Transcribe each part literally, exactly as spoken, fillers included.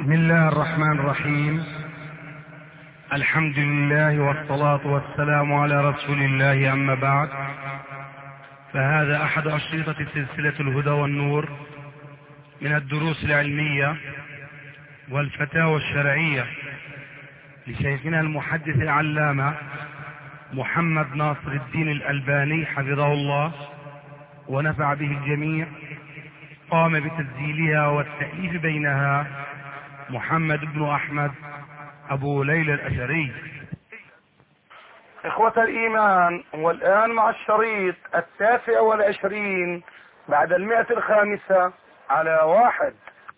بسم الله الرحمن الرحيم. الحمد لله والصلاة والسلام على رسول الله، أما بعد، فهذا أحد أشرطة سلسلة الهدى والنور من الدروس العلمية والفتاوى الشرعية لشيخنا المحدث العلامة محمد ناصر الدين الألباني حفظه الله ونفع به الجميع. قام بتسجيلها والتأليف بينها محمد بن أحمد أبو ليلى الأشري. إخوة الإيمان، والآن مع الشريط التاسع والعشرين بعد المئة الخامسة على واحد.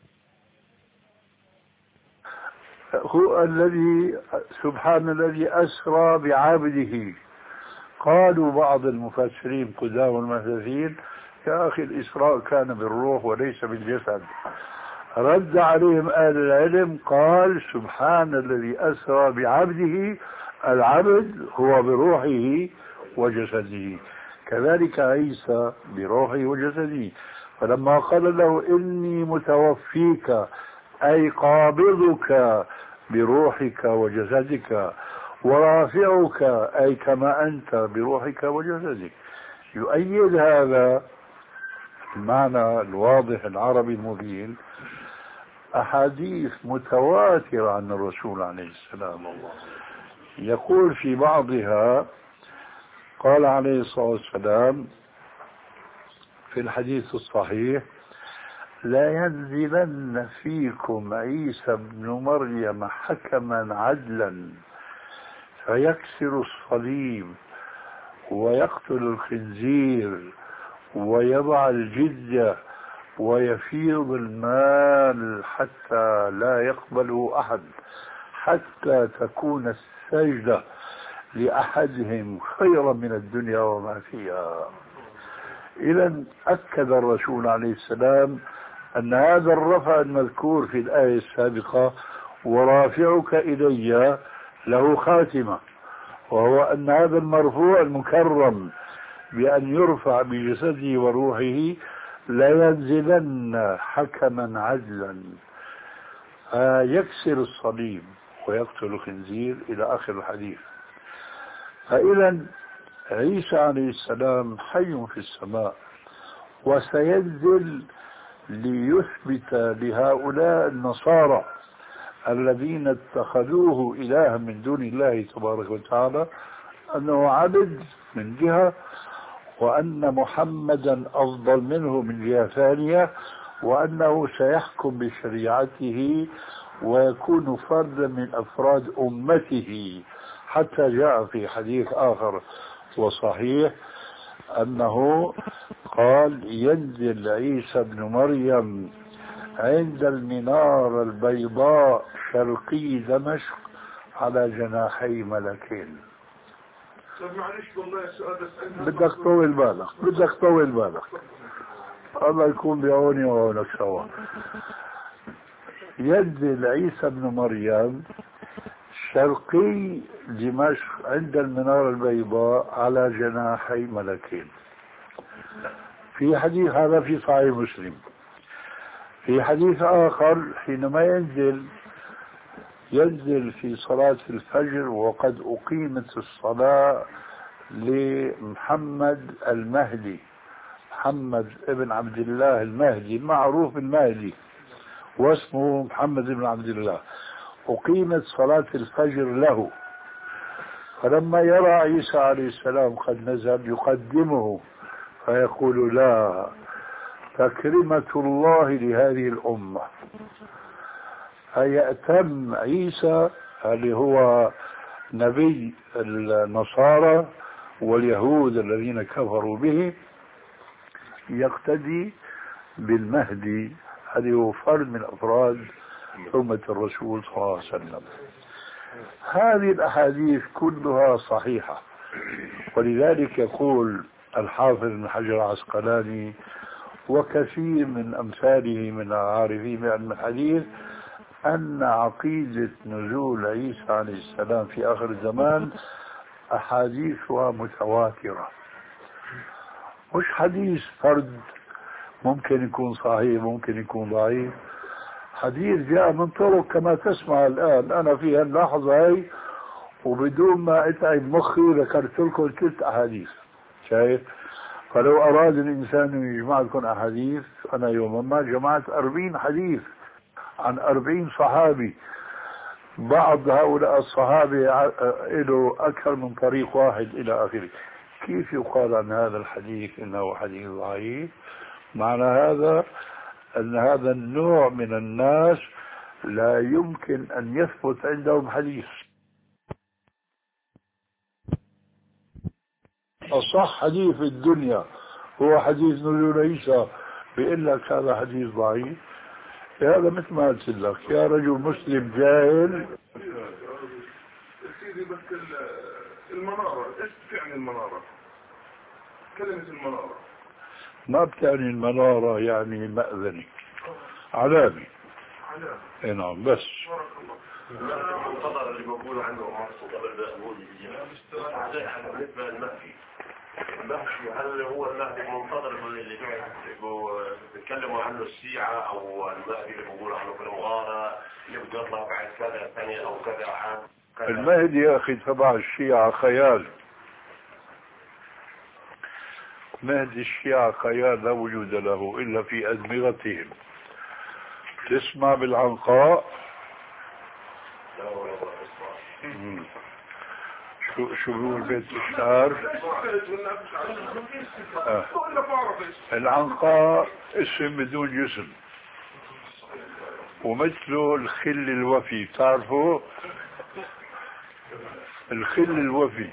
هو الذي سبحان الذي أسرى بعبده. قالوا بعض المفسرين قدام المحدثين: يا أخي، الإسراء كان بالروح وليس بالجسد. رد عليهم أهل العلم قال: سبحان الذي أسرى بعبده، العبد هو بروحه وجسده، كذلك عيسى بروحه وجسده. فلما قال له: إني متوفيك، أي قابضك بروحك وجسدك، ورافعك، أي كما أنت بروحك وجسدك، يؤيد هذا المعنى الواضح العربي المبين أحاديث متواترة عن الرسول عليه السلام. يقول في بعضها: قال عليه الصلاة والسلام في الحديث الصحيح: لا ينزلن فيكم عيسى بن مريم حكما عدلا فيكسر الصليب ويقتل الخنزير ويضع الجزية ويفيض المال حتى لا يقبله أحد، حتى تكون السجدة لأحدهم خيرا من الدنيا وما فيها. إذن أكد الرسول عليه السلام أن هذا الرفع المذكور في الآية السابقة: ورافعك إلي، له خاتمة، وهو أن هذا المرفوع المكرم بأن يرفع بجسده وروحه لا ينزلن حكما عدلا يكسر الصليب ويقتل الخنزير إلى آخر الحديث. فإذا عيسى عليه السلام حي في السماء، وسينزل ليثبت لهؤلاء النصارى الذين اتخذوه إلها من دون الله تبارك وتعالى أنه عبد من جهة، وأن محمدا أفضل منه من جهة ثانية، وأنه سيحكم بشريعته ويكون فردا من أفراد أمته، حتى جاء في حديث آخر وصحيح أنه قال: ينزل عيسى بن مريم عند المنارة البيضاء شرقي دمشق على جناحي ملكين. بدك طول بالك بدك طول بالك الله يكون بعوني وعونك سوا. ينزل عيسى بن مريم شرقي دمشق عند المنارة البيضاء على جناحي ملكين. في حديث هذا في صحيح مسلم. في حديث آخر حينما ينزل ينزل في صلاة الفجر وقد أقيمت الصلاة لمحمد المهدي، محمد ابن عبد الله المهدي المعروف المهدي، واسمه محمد ابن عبد الله. أقيمت صلاة الفجر له، فلما يرى عيسى عليه السلام قد نزل يقدمه فيقول: لا، تكرمة الله لهذه الأمة. فيأتم عيسى اللي هو نبي النصارى واليهود الذين كفروا به يقتدي بالمهدي، هذه هو فرد من أفراد أمة الرسول صلى الله عليه وسلم. هذه الأحاديث كلها صحيحة، ولذلك يقول الحافظ ابن حجر العسقلاني وكثير من أمثاله من العارفين بعلم الحديث أن عقيدة نزول عيسى عليه السلام في آخر الزمان أحاديثها متواترة، مش حديث فرد ممكن يكون صحيح ممكن يكون ضعيف. حديث جاء من طرق كما تسمع الآن. أنا في هاللحظة هي وبدون ما أتعب مخي ذكرت لكم ثلاث أحاديث. شايف؟ فلو أراد الإنسان أن يجمع لكم أحاديث، أنا يوما ما جمعت أربعين حديث عن أربعين صحابي. بعض هؤلاء الصحابة له أكثر من طريق واحد إلى آخره. كيف يقال عن هذا الحديث إنه حديث ضعيف؟ معنى هذا أن هذا النوع من الناس لا يمكن أن يثبت عندهم حديث. أصح حديث في الدنيا هو حديث نزول عيسى، بيقول لك هذا حديث ضعيف. هذا مثل ما قلت لك يا رجل مسلم جاهل. سيدي بس المنارة، ايش تعني المنارة؟ كلمة المنارة ما بتعني المنارة يعني مأذنة، علامة. علامة. اي نعم. بس المنتظر اللي بقولوا عنه مقصود قبل بقول بالنسبة للمهدي، المهدي هل هو المهدي المنتظر اللي بيتكلموا عنه الشيعة، او المهدي اللي بيقولوا عنه في المغارة اللي بده يطلع بعد كذا سنة او كذا عام؟ المهدي يا اخي تبع الشيعة خيال. مهدي الشيعة خيال لا وجود له الا في ادمغتهم. تسمع بالعنقاء؟ لا ولا اسمع. شو شو بيقول بيت الشعر؟ آه. العنقاء اسم بدون جسم، ومثله الخل الوفي. تعرفوا الخل الوفي؟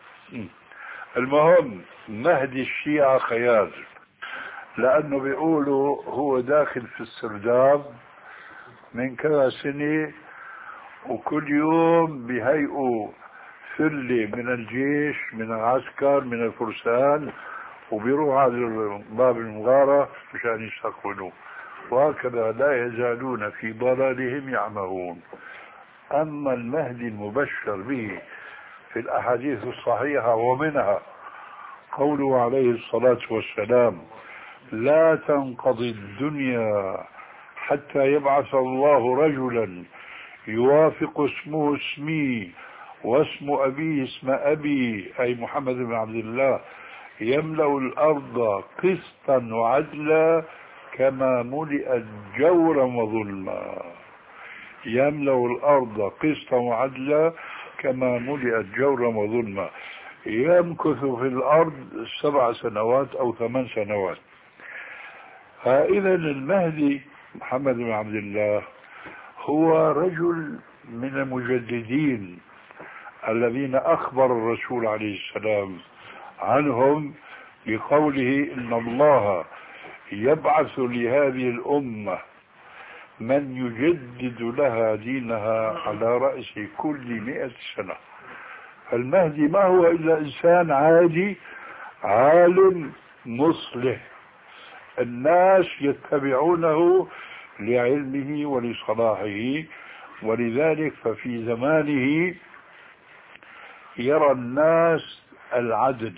المهم مهدي الشيعة خيال، لأنه بيقولوا هو داخل في السرداب من كذا سنة، وكل يوم بهيئوا ثلة من الجيش، من العسكر، من الفرسان، وبيروح على باب المغارة مشان يستقبلوه، وهكذا لا يزالون في ضلالهم يعمهون. أما المهدي المبشر به في الأحاديث الصحيحة، ومنها قوله عليه الصلاة والسلام: لا تنقضي الدنيا حتى يبعث الله رجلا يوافق اسمه اسمي واسم أبيه اسم أبي، أي محمد بن عبد الله، يملأ الأرض قسطا وعدلا كما ملئت جورا وظلما. يملأ الأرض قسطا وعدلا كما ملئت جورا وظلما. يمكث في الأرض سبع سنوات أو ثمان سنوات. فإذا المهدي محمد بن عبد الله هو رجل من المجددين الذين أخبر الرسول عليه السلام عنهم بقوله: إن الله يبعث لهذه الأمة من يجدد لها دينها على رأس كل مئة سنة. المهدي ما هو إلا إنسان عادي، عالم مصلح، الناس يتبعونه لعلمه ولصلاحه، ولذلك ففي زمانه يرى الناس العدل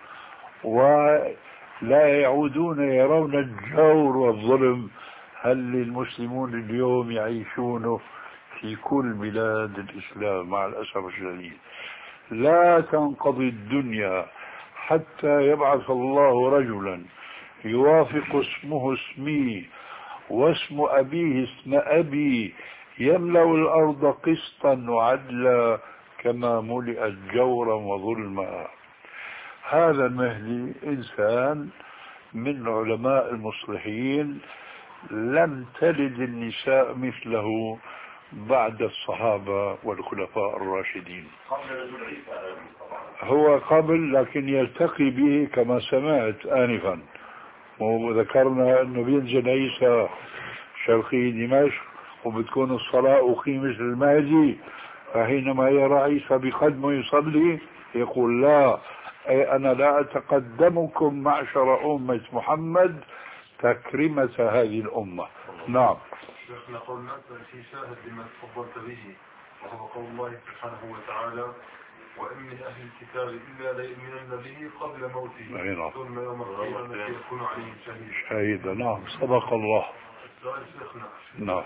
ولا يعودون يرون الجور والظلم. هل المسلمون اليوم يعيشون في كل بلاد الإسلام مع الأسف الشديد. لا تنقضي الدنيا حتى يبعث الله رجلا يوافق اسمه اسمي واسم أبيه اسم أبي يملأ الأرض قسطا وعدلا كما ملئت جورا وظلما. هذا المهدي إنسان من علماء المصلحين، لم تلد النساء مثله بعد الصحابة والخلفاء الراشدين. هو قبل، لكن يلتقي به كما سمعت آنفا، وذكرنا أنه بينزل عيسى شرقي دمشق وبتكون الصلاة أقيمت للمهدي، فحينما يرى عيسى بقدمه يصلي يقول: لا، أي أنا لا أتقدمكم معشر أمة محمد تكرمة هذه الأمة. نعم. شيخنا قلنا في شاهد لما تفضلت به، وهو قول الله سبحانه وتعالى: وإن من أهل الكتاب إلا ليؤمنن به قبل موته ثم يوم القيامة يكون عليهم شهيدا. شهيدا. نعم، صدق الله. سؤال شيخنا. نعم.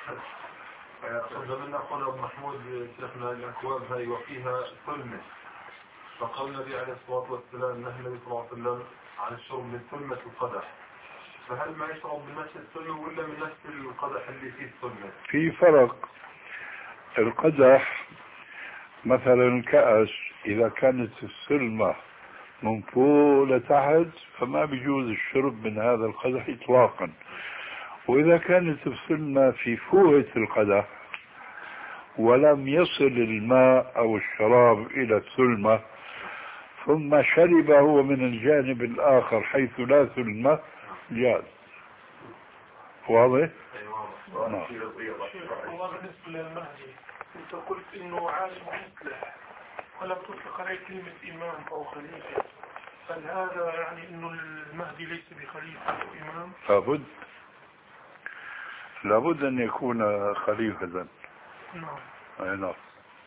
قبل قول أبو محمود شيخنا الأكواب هاي وفيها ثلمة، فقال النبي عليه الصلاة والسلام نهى النبي صلى الله عليه وسلم عن الشرب من ثلمة القدح، فهل ما يشرب من نفس الثلمة ولا من نفس القدح اللي فيه الثلمة؟ في فرق. القدح مثلا الكأس إذا كانت الثلمة من فوق لتحت فما بيجوز الشرب من هذا القدح إطلاقا، وإذا كانت الثلمة في فوهة القدح ولم يصل الماء أو الشراب إلى الثلمة ثم شرب هو من الجانب الآخر حيث لا ثلمة جاز. واضح؟ نعم. والله بالنسبة للمهدي انت قلت انه عالم مصلح ولم تطلق عليه كلمة امام او خليفة، هل هذا يعني انه المهدي ليس بخليفة او امام؟ لابد لابد ان يكون خليفة. نعم. اي نعم.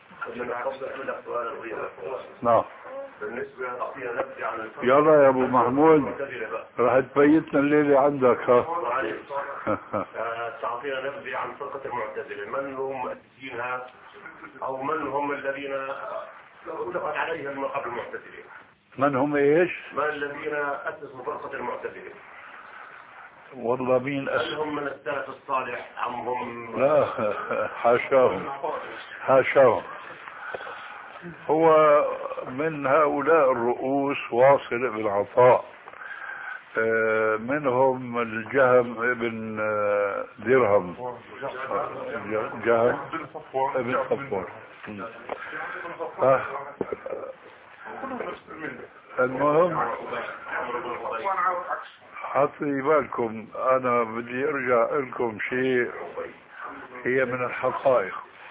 سؤال نعم. بالنسبة أعطينا نبذة عن يلا يا ابو محمود راح تبيتنا الليلة عندك. ها تعطينا نبذة عن فرقة المعتزلة، من هم مؤسسينها أو من هم الذين أطلقت عليهم قبل المعتزلة؟ من هم ايش؟ من الذين أسسوا فرقة المعتزلة؟ والله مين أسس؟ هل هم من السلف الصالح أم هم؟ لا حاشاهم حاشاهم. هو من هؤلاء الرؤوس واصل بن عطاء، منهم الجهم ابن درهم، جهم ابن صفوان. المهم حطي بالكم انا بدي ارجع لكم شيء هي من الحقائق.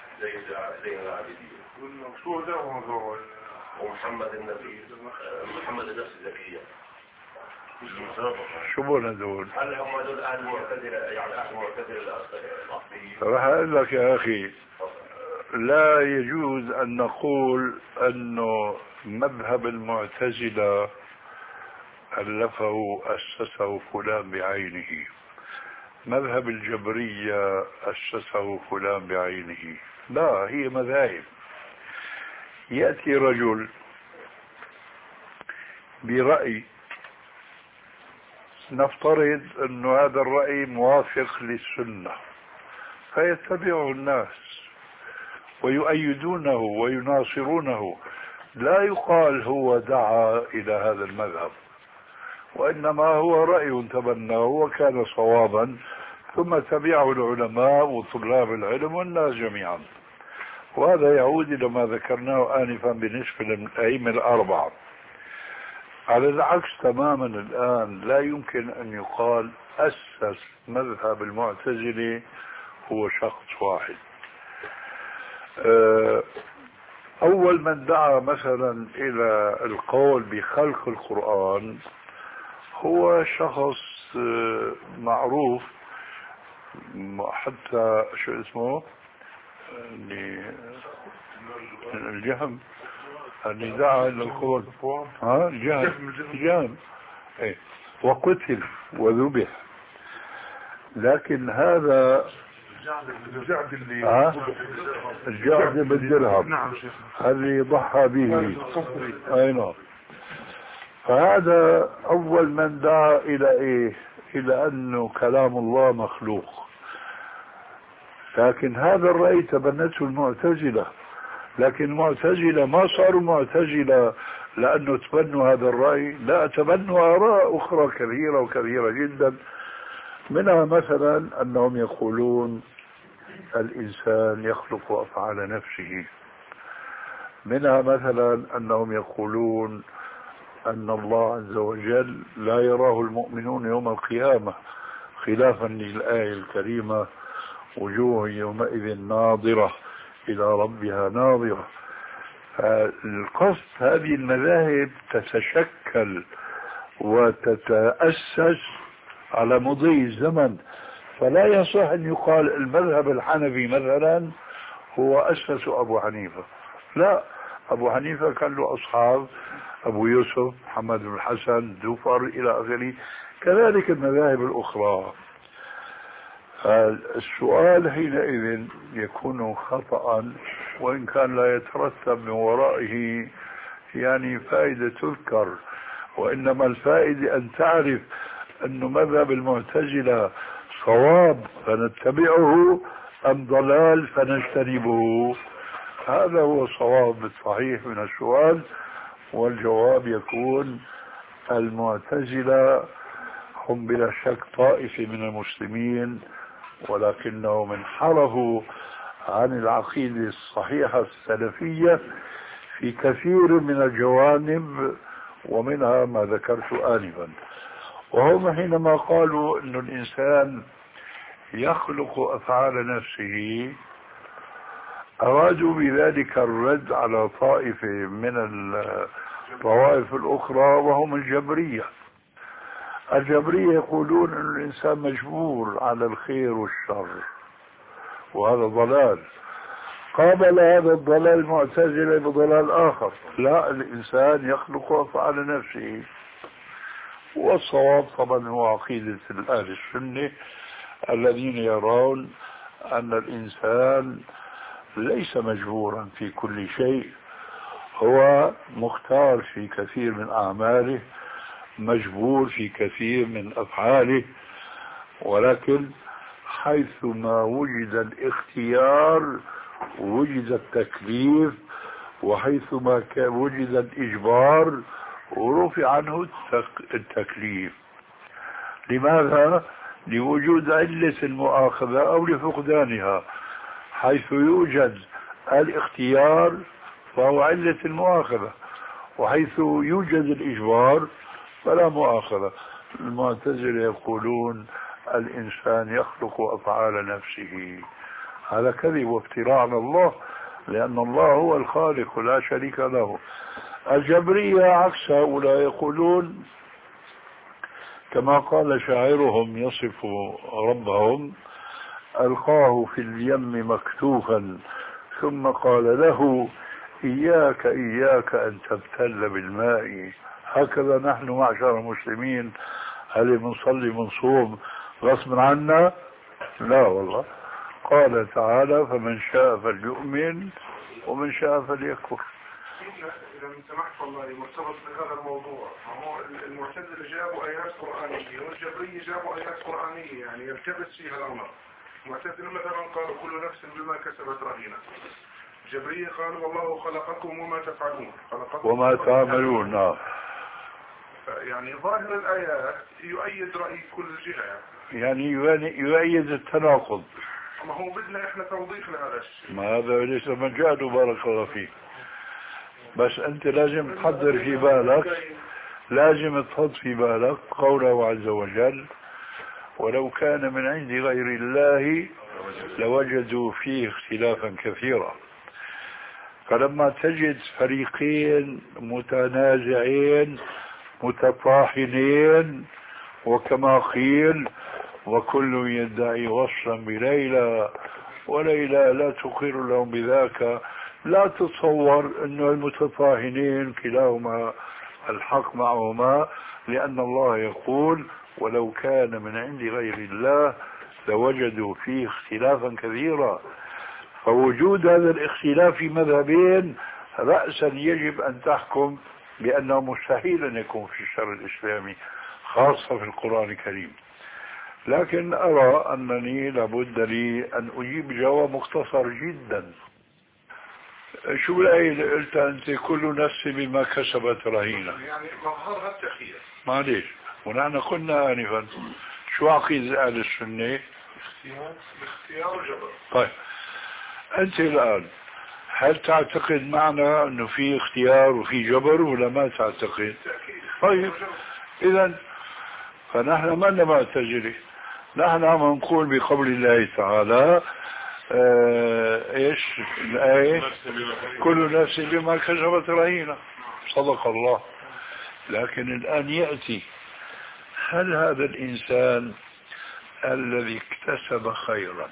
ومحمد النبي محمد النفس الزكية شو بون هذول؟ هل هم هذول اهل المعتزلة يعني اهل المعتزلة الاصليين؟ راح اقول لك يا اخي لا يجوز ان نقول انه مذهب المعتزلة ألفه أسسه فلان بعينه، مذهب الجبرية أسسه فلان بعينه، لا، هي مذاهب. يأتي رجل برأي نفترض أن هذا الرأي موافق للسنة فيتبعه الناس ويؤيدونه ويناصرونه، لا يقال هو دعا إلى هذا المذهب، وإنما هو رأي تبناه وكان صوابا ثم تبعه العلماء وطلاب العلم والناس جميعا. وهذا يعود إلى ما ذكرناه آنفا بالنسبة للأئمة الأربعة. على العكس تماما الآن لا يمكن أن يقال أسس مذهب المعتزلة هو شخص واحد. أول من دعا مثلا إلى القول بخلق القرآن هو شخص معروف، حتى شو اسمه الجهم اللي دعا الى القول، ها الجهم الجهم ايه وقتل وذبح. لكن هذا الجعد اللي ها الجعد بالدرهم اللي ضحى به، اي نعم. فهذا اول من دعا الى ايه؟ الى انه كلام الله مخلوق. لكن هذا الرأي تبنته المعتزلة، لكن المعتزلة ما صاروا معتزلة لأنه تبنوا هذا الرأي، لا، تبنوا آراء أخرى كثيرة وكثيرة جدا، منها مثلا أنهم يقولون الإنسان يخلق أفعال نفسه، منها مثلا أنهم يقولون أن الله عز وجل لا يراه المؤمنون يوم القيامة، خلافا للآية الكريمة وجوه يومئذ ناظرة إلى ربها ناظرة. القصد هذه المذاهب تتشكل وتتأسس على مضي الزمن، فلا يصح أن يقال المذهب الحنفي مثلا هو أسس أبو حنيفة، لا، أبو حنيفة كان له أصحاب، أبو يوسف، محمد بن الحسن، زفر إلى آخره، كذلك المذاهب الأخرى. فالسؤال حينئذ يكون خطأ، وإن كان لا يترتب من ورائه يعني فائدة تذكر، وإنما الفائدة أن تعرف أن مذهب المعتزلة صواب فنتبعه أم ضلال فنجتنبه. هذا هو الصواب الصحيح من السؤال، والجواب يكون المعتزلة هم بلا شك طائفة من المسلمين، ولكنهم انحرفوا عن العقيدة الصحيحة السلفية في كثير من الجوانب، ومنها ما ذكرت آنفا. وهم حينما قالوا أن الإنسان يخلق أفعال نفسه أرادوا بذلك الرد على طائفة من الطوائف الأخرى وهم الجبرية. الجبرية يقولون أن الإنسان مجبور على الخير والشر، وهذا ضلال. قابل هذا الضلال المعتزلة بضلال آخر، لا، الإنسان يخلق أفعال نفسه. والصواب طبعا هو عقيدة أهل السنة الذين يرون أن الإنسان ليس مجبورا في كل شيء، هو مختار في كثير من أعماله، مجبور في كثير من أفعاله، ولكن حيثما وجد الاختيار وجد التكليف، وحيثما وجد الإجبار ورفع عنه التكليف. لماذا؟ لوجود علة المؤاخذة أو لفقدانها. حيث يوجد الاختيار فهو علة المؤاخذة، وحيث يوجد الإجبار فلا مؤاخذة. المعتزلة يقولون الإنسان يخلق أفعال نفسه. هذا كذب وافتراء على الله، لأن الله هو الخالق لا شريك له. الجبرية عكس هؤلاء، يقولون كما قال شاعرهم يصف ربهم: ألقاه في اليم مكتوفا ثم قال له إياك إياك أن تبتل بالماء. هكذا نحن معشر المسلمين، هل بنصلي بنصوم غصب عنا؟ لا والله. قال تعالى: فمن شاء فليؤمن ومن شاء فليكفر. إذا سمحت والله مرتبط بهذا الموضوع، هو المعتزلة جابوا آيات قرآنية والجبرية جابوا آيات قرآنية، يعني يلتبس فيها الأمر. المعتزلة مثلا قالوا كل نفس بما كسبت رهينة، الجبرية قالوا والله خلقكم وما تفعلون، خلقكم وما تعملون. نعم، يعني ظاهر الآيات يؤيد رأي كل جهة، يعني يؤيد التناقض. ما هو بدنا احنا توضيح لهذا الشيء. ما هذا ليس مجاله، بارك الله فيك. بس انت لازم تحضر في بالك، لازم تحط في بالك قوله عز وجل: ولو كان من عند غير الله لوجدوا فيه اختلافا كثيرا. فلما تجد فريقين متنازعين متطاحنين، وكما قيل: وكل يدعي وصلا بليلى وليلى لا تقر لهم بذاك، لا تتصور أن المتطاحنين كلاهما الحق معهما، لأن الله يقول: ولو كان من عند غير الله لوجدوا فيه اختلافا كثيرا. فوجود هذا الاختلاف في مذهبين رأسا يجب أن تحكم بأنه مستحيل أن يكون في الشرع الإسلامي، خاصة في القرآن الكريم. لكن أرى أنني لابد لي أن أجيب جواب مختصر جدا. شو الآية اللي قلتها أنت: كل نفس بما كسبت رهينة؟ يعني مظهرها التخيير. معليش، ونحن قلنا آنفا شو عقيدة أهل السنة؟ اختيار وجبر. طيب، أنت الآن هل تعتقد معنا أنه في اختيار وفي جبر ولا ما تعتقد؟ طيب، إذن فنحن ما معتزلة، نحن عم نقول بقول الله تعالى آه ايش الآية: كل نفس بما كسبت رهينة. صدق الله. لكن الآن يأتي: هل هذا الإنسان الذي اكتسب خيرا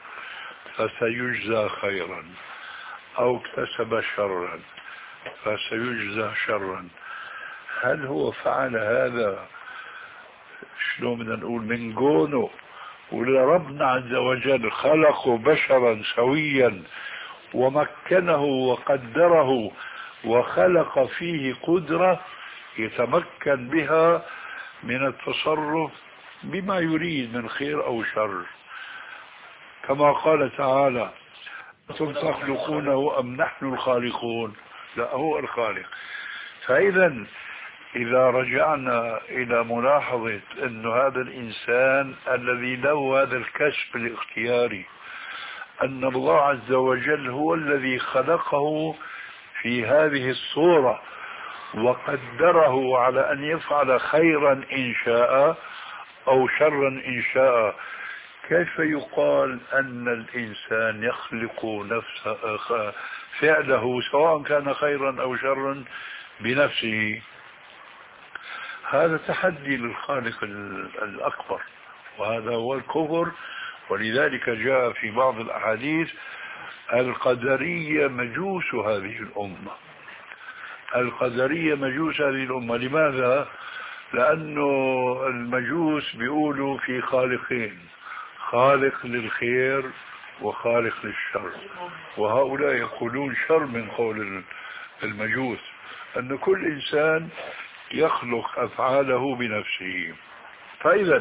فسيجزى خيرا، أو اكتسب شرا فسيجزى شرا، هل هو فعل هذا شنو بدنا نقول من جونه ولربنا عز وجل خلق بشرا سويا ومكنه وقدره وخلق فيه قدرة يتمكن بها من التصرف بما يريد من خير أو شر، كما قال تعالى: أنتم تخلقونه أم نحن الخالقون؟ لا، هو الخالق. فإذا إذا رجعنا إلى ملاحظة أن هذا الإنسان الذي له هذا الكشف الاختياري، أن الله عز وجل هو الذي خلقه في هذه الصورة وقدره على أن يفعل خيرا إن شاء أو شرا إن شاء، كيف يقال أن الإنسان يخلق نفسه فعله سواء كان خيرا أو شرا بنفسه؟ هذا تحدي للخالق الأكبر، وهذا هو الكفر. ولذلك جاء في بعض الأحاديث: القدرية مجوس هذه الأمة. القدرية مجوس هذه الأمة. لماذا؟ لأنه المجوس بيقولوا في خالقين: خالق للخير وخالق للشر، وهؤلاء يقولون شر من قول المجوس، أن كل إنسان يخلق أفعاله بنفسه. فإذا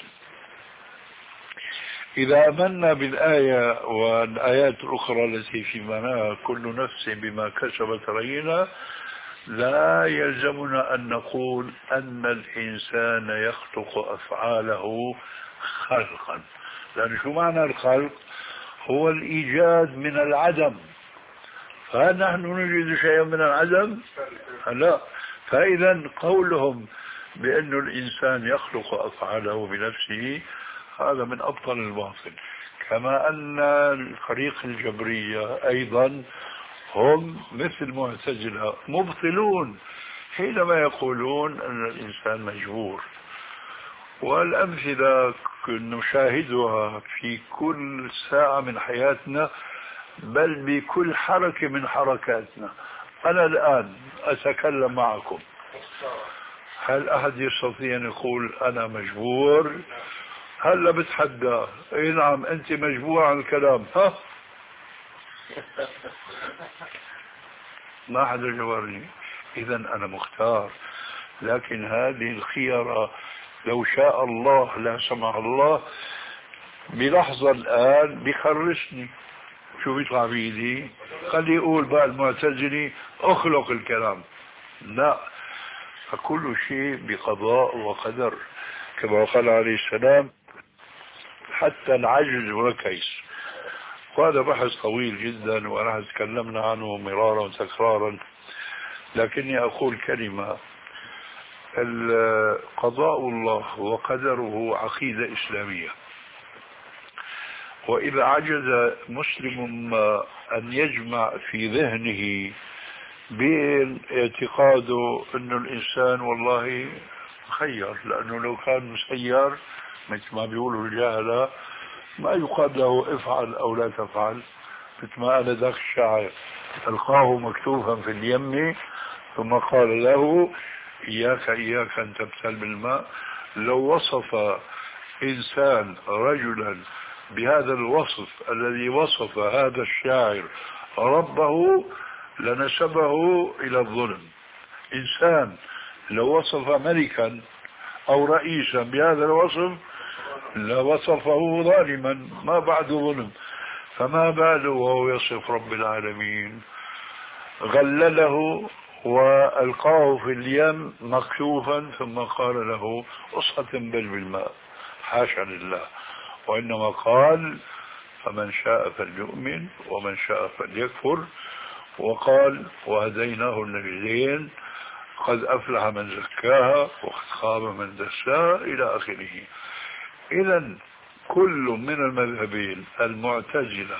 إذا آمنا بالآية والآيات الأخرى التي في معناها كل نفس بما كسبت رهينة، لا يلزمنا أن نقول أن الإنسان يخلق أفعاله خلقا، لأن شو معنى الخلق؟ هو الإيجاد من العدم. فهل نحن نوجد شيئا من العدم؟ لا. فإذا قولهم بأن الإنسان يخلق أفعاله بنفسه هذا من أبطل الباطل. كما أن الفريق الجبرية أيضا هم مثل المعتزلة مبطلون حينما يقولون أن الإنسان مجبور. والأمثلة نشاهدها في كل ساعة من حياتنا، بل بكل حركة من حركاتنا. أنا الآن أتكلم معكم، هل أحد يستطيع أن يقول أنا مجبور؟ هلا بتحدى: اي نعم انت مجبور عن الكلام. ها ما حدا جبرني. اذا انا مختار، لكن هذه الخيرة لو شاء الله لا سمح الله بلحظة الآن بخرجني. شو بيطلع بيدي؟ خلي يقول بقى المعتزلي اخلق الكلام. لا، فكل شيء بقضاء وقدر، كما قال عليه السلام: حتى العجز وكيس. وهذا بحث طويل جدا ونحن تكلمنا عنه مرارا وتكرارا، لكني أقول كلمة: قضاء الله وقدره عقيدة إسلامية، وإذا عجز مسلم أن يجمع في ذهنه بين اعتقاده أن الإنسان والله مخير، لأنه لو كان مسير مثل ما بيقولوا الجاهلة ما يقال له افعل أو لا تفعل، مثل ما قال ذاك الشاعر: ألقاه مكتوفا في اليم ثم قال له إياك إياك أن تبتل بالماء. لو وصف إنسان رجلا بهذا الوصف الذي وصف هذا الشاعر ربه لنسبه إلى الظلم. إنسان لو وصف ملكا أو رئيسا بهذا الوصف لوصفه ظالما ما بعد ظلم، فما باله وهو يصف رب العالمين. غلله وألقاه في اليم مكشوفا ثم قال له أصهتم بل بالماء. حاشا لله، وإنما قال: فمن شاء فليؤمن ومن شاء فليكفر. وقال: وهديناه النجدين قد أفلح من زكاها وقد خاب من دساها إلى آخره. إذا كل من المذهبين المعتزلة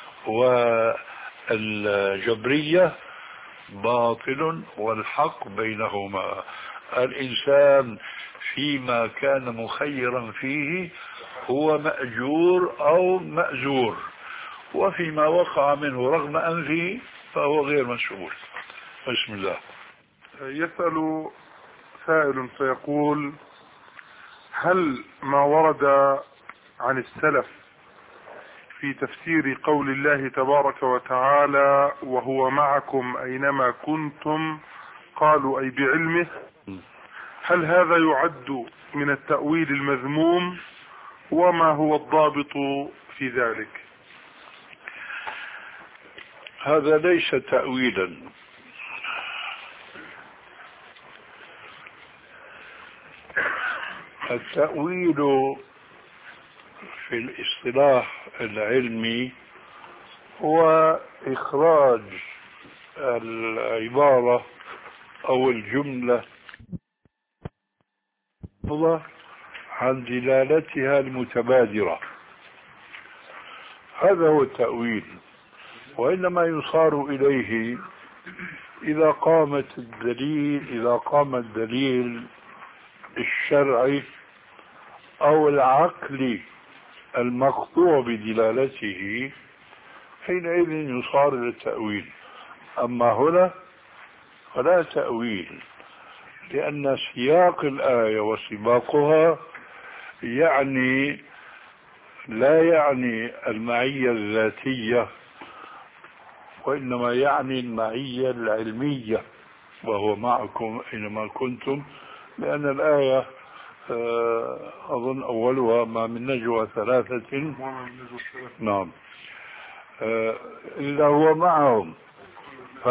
والجبرية باطل والحق بينهما. الإنسان فيما كان مخيرا فيه هو مأجور أو مأزور، وفيما وقع منه رغم أنفه فهو غير مسؤول. بسم الله. يسأل سائل فيقول: هل ما ورد عن السلف في تفسير قول الله تبارك وتعالى وهو معكم أينما كنتم قالوا أي بعلمه، هل هذا يعد من التأويل المذموم؟ وما هو الضابط في ذلك؟ هذا ليس تأويلا، التأويل في الاصطلاح العلمي هو إخراج العبارة أو الجملة عن دلالتها المتبادرة، هذا هو التأويل. وإنما يصار إليه إذا قامت الدليل إذا قام الدليل الشرعي أو العقلي المقطوع بدلالته، حينئذ يصار إلى التأويل. أما هنا فلا تأويل، لأن سياق الآية وسباقها يعني لا يعني المعية الذاتية، وإنما يعني المعية العلمية، وهو معكم أينما كنتم، لأن الآية أظن أولها ما من نجوى ثلاثة نعم إلا هو معهم. ف...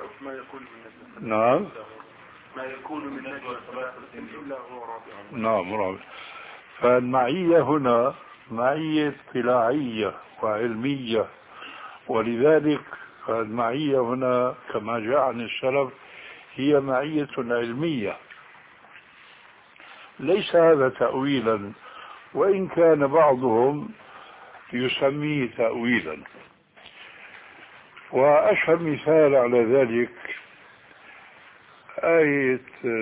نعم ما يكون من نجوى ثلاثة إلا هو رابعهم. نعم رابع. فالمعية هنا معية اطلاعية وعلمية، ولذلك فالمعية هنا كما جاء عن السلف هي معية علمية، ليس هذا تأويلا، وإن كان بعضهم يسميه تأويلا. وأشهر مثال على ذلك آية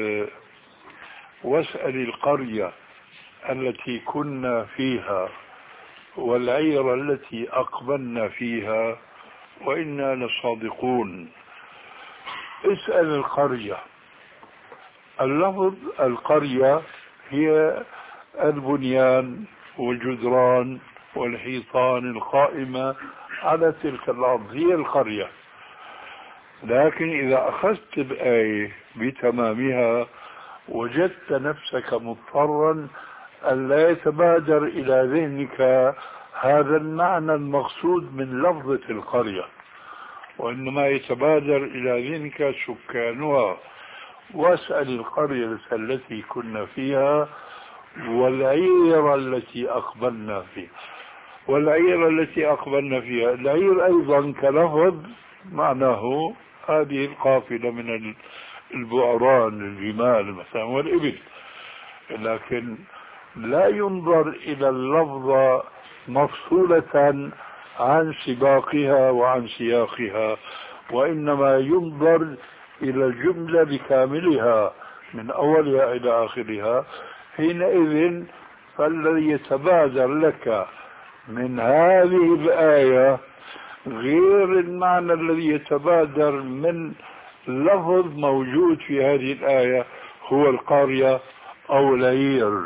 واسأل القرية التي كنا فيها والعير التي أقبلنا فيها وإنا لصادقون. اسأل القرية، اللفظ القرية هي البنيان والجدران والحيطان القائمة على تلك الأرض، هي القرية. لكن إذا أخذت الآية بتمامها وجدت نفسك مضطرا أن لا يتبادر إلى ذهنك هذا المعنى المقصود من لفظة القرية، وإنما يتبادر إلى ذهنك سكانها. واسأل القرية التي كنا فيها والعير التي أقبلنا فيها. والعير التي أقبلنا فيها، العير أيضا كلفظ معناه هذه القافلة من البؤران الجمال مثلا والإبل، لكن لا ينظر إلى اللفظة مفصولة عن سباقها وعن سياقها، وإنما ينظر إلى الجملة بكاملها من أولها إلى آخرها. حينئذ فالذي يتبادر لك من هذه الآية غير المعنى الذي يتبادر من لفظ موجود في هذه الآية هو القرية أو العير.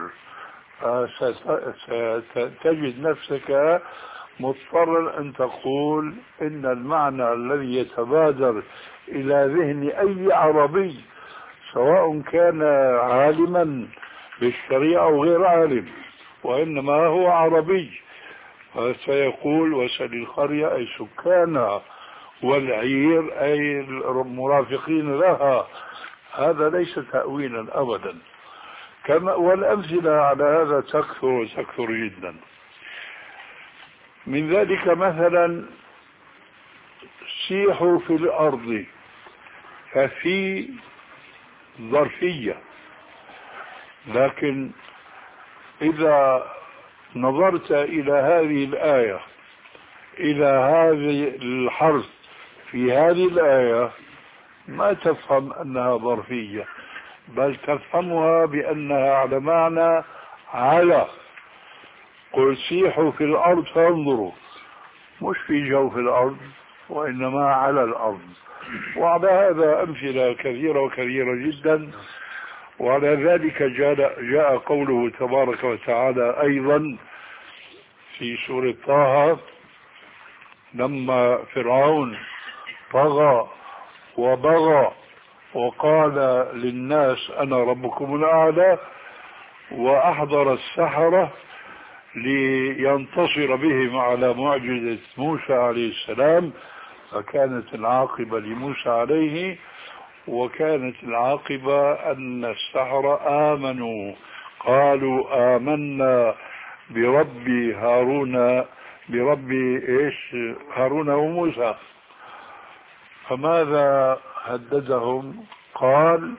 ستجد نفسك مضطرا أن تقول إن المعنى الذي يتبادر إلى ذهن أي عربي سواء كان عالما بالشريعة أو غير عالم، وإنما هو عربي، فسيقول واسأل القرية أي سكانها والعير أي المرافقين لها. هذا ليس تأويلا أبدا. كما والأمثلة على هذا تكثر وتكثر جدا. من ذلك مثلا سيحوا في الأرض، ففي ظرفية، لكن إذا نظرت إلى هذه الآية إلى هذه الحرف في هذه الآية ما تفهم أنها ظرفية، بل تفهمها بأنها على معنى على. قل سيحوا في الأرض فانظروا، مش في جوف الأرض وإنما على الأرض. وعلى هذا أمثلة كثيرة وكثيرة جدا. وعلى ذلك جاء, جاء قوله تبارك وتعالى أيضا في سورة طه لما فرعون طغى وبغى وقال للناس أنا ربكم الأعلى وأحضر السحرة لينتصر بهم على معجزة موسى عليه السلام، فكانت العاقبة لموسى عليه، وكانت العاقبة أن السحرة آمنوا، قالوا آمنا برب هارون برب إيش هارون وموسى. فماذا هددهم؟ قال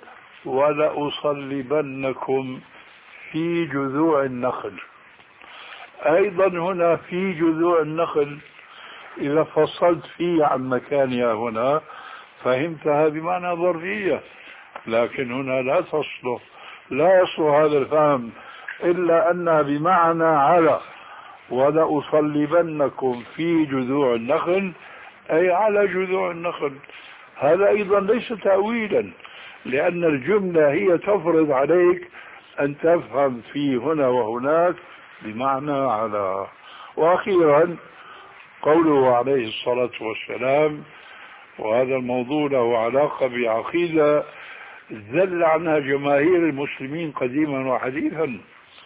ولأصلبنكم في جذوع النخل. أيضا هنا في جذوع النخل إذا فصلت فيه عن مكانها هنا فهمتها بمعنى ظرفية، لكن هنا لا تصلح لا يصلح هذا الفهم إلا أنها بمعنى على. ولأصلبنكم في جذوع النخل أي على جذوع النخل. هذا أيضا ليس تأويلا، لأن الجملة هي تفرض عليك أن تفهم في هنا وهناك بمعنى على. وأخيرا قوله عليه الصلاة والسلام، وهذا الموضوع له علاقة بعقيدة زل عنها جماهير المسلمين قديما وحديثا.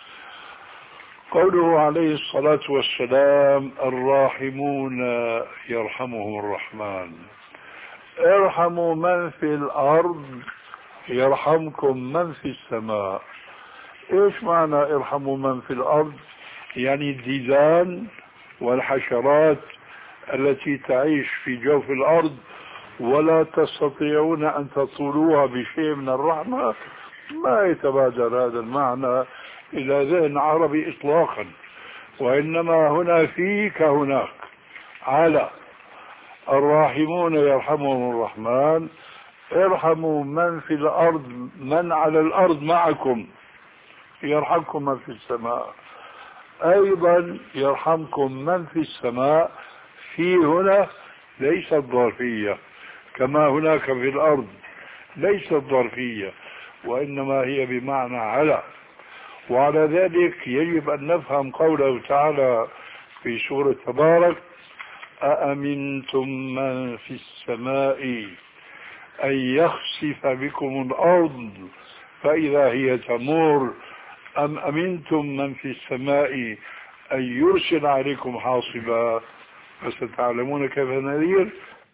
قوله عليه الصلاة والسلام الراحمون يرحمهم الرحمن، ارحموا من في الأرض يرحمكم من في السماء. ايش معنى ارحموا من في الأرض؟ يعني الديدان والحشرات التي تعيش في جوف الأرض ولا تستطيعون أن تطولوها بشيء من الرحمة، ما يتبادر هذا المعنى إلى ذهن عربي إطلاقا، وإنما هنا في كهناك على. الراحمون يرحمهم الرحمن، ارحموا من في الأرض من على الأرض معكم يرحمكم من في السماء. أيضا يرحمكم من في السماء في هنا ليست ظرفية كما هناك في الأرض ليست ظرفية، وإنما هي بمعنى على. وعلى ذلك يجب أن نفهم قوله تعالى في سورة تبارك أأمنتم من في السماء أن يخسف بكم الأرض فإذا هي تمور أم أمنتم من في السماء أن يرسل عليكم حاصبا فستعلمون كيف نذير.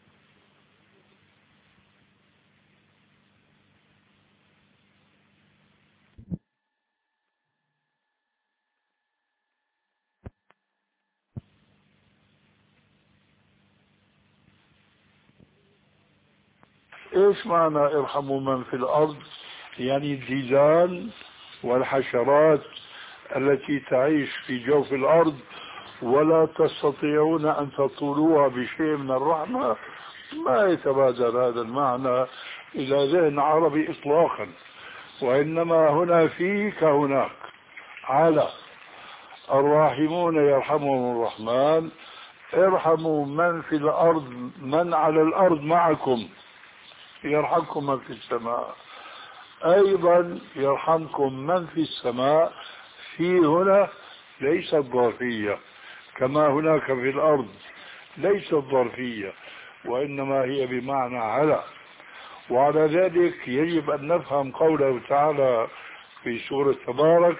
ايش معنى ارحموا من في الأرض؟ يعني الديدان والحشرات التي تعيش في جوف الأرض ولا تستطيعون أن تطولوها بشيء من الرحمة، ما يتبادر هذا المعنى إلى ذهن عربي إطلاقا، وإنما هنا في كهناك على. الراحمون يرحمهم الرحمن، ارحموا من في الأرض من على الأرض معكم يرحمكم من في السماء. أيضا يرحمكم من في السماء في هنا ليست ظرفية كما هناك في الأرض ليست ظرفية، وإنما هي بمعنى على. وعلى ذلك يجب أن نفهم قوله تعالى في سورة تبارك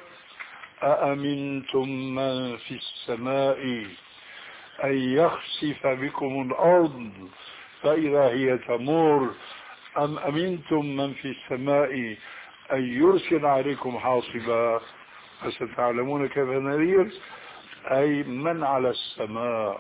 أأمنتم من في السماء أن يخسف بكم الأرض فإذا هي تمور أم أمنتم من في السماء أن يرسل عليكم حاصبا فستعلمون كيف نذير. أي من على السماء،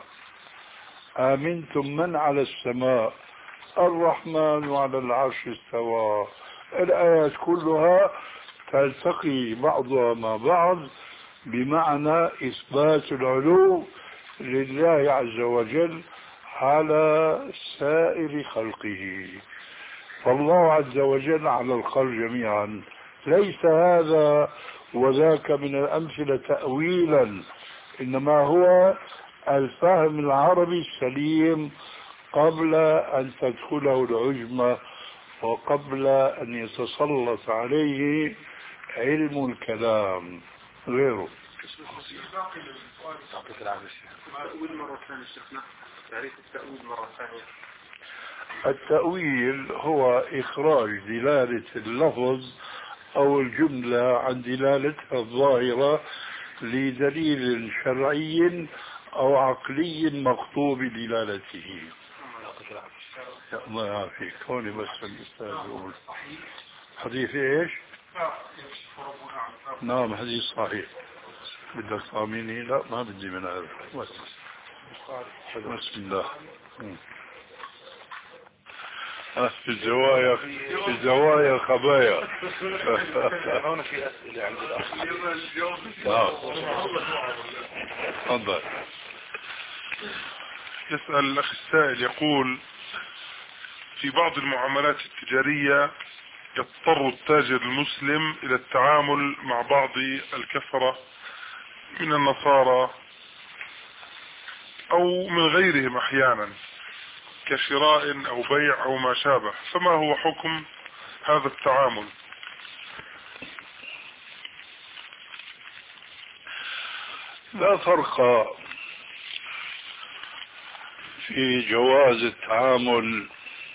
آمنتم من على السماء، الرحمن على العرش استوى. الآيات كلها تلتقي بعضها مع بعض بمعنى إثبات العلو لله عز وجل على سائر خلقه. فالله عز وجل على الخلق جميعا، ليس هذا وذاك من الأمثلة تأويلا، إنما هو الفهم العربي السليم قبل أن تدخله العجمة وقبل أن يتسلط عليه علم الكلام غيره. يعطيك العافية. التأويل مرة ثانية شيخنا، تعريف التأويل مرة ثانية. التأويل هو إخراج دلالة اللفظ أو الجملة عن دلالتها الظاهرة لدليل شرعي أو عقلي مخطوب دلالته. يا الله يعافيك. هوني بس الأستاذ يقول حديث إيش؟ نعم حديث صحيح. بدك طاميني؟ لا ما بدي من هذا. بسم الله. في الزوايا في الزوايا خبايا. هون في أسئلة عند الأخ. تفضل. يسأل الأخ السائل يقول: في بعض المعاملات التجارية يضطر التاجر المسلم إلى التعامل مع بعض الكفرة من النصارى أو من غيرهم أحيانا كشراء أو بيع أو ما شابه، فما هو حكم هذا التعامل؟ لا فرق في جواز التعامل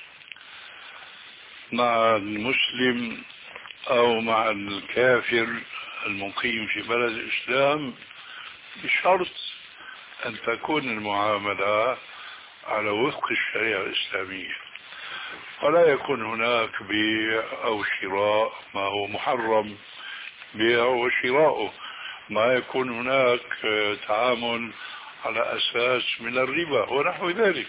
مع المسلم أو مع الكافر المقيم في بلد الإسلام بشرط أن تكون المعاملة على وفق الشريعة الإسلامية، ولا يكون هناك بيع أو شراء ما هو محرم بيع وشراؤه، ما يكون هناك تعامل على أساس من الربا ونحو ذلك.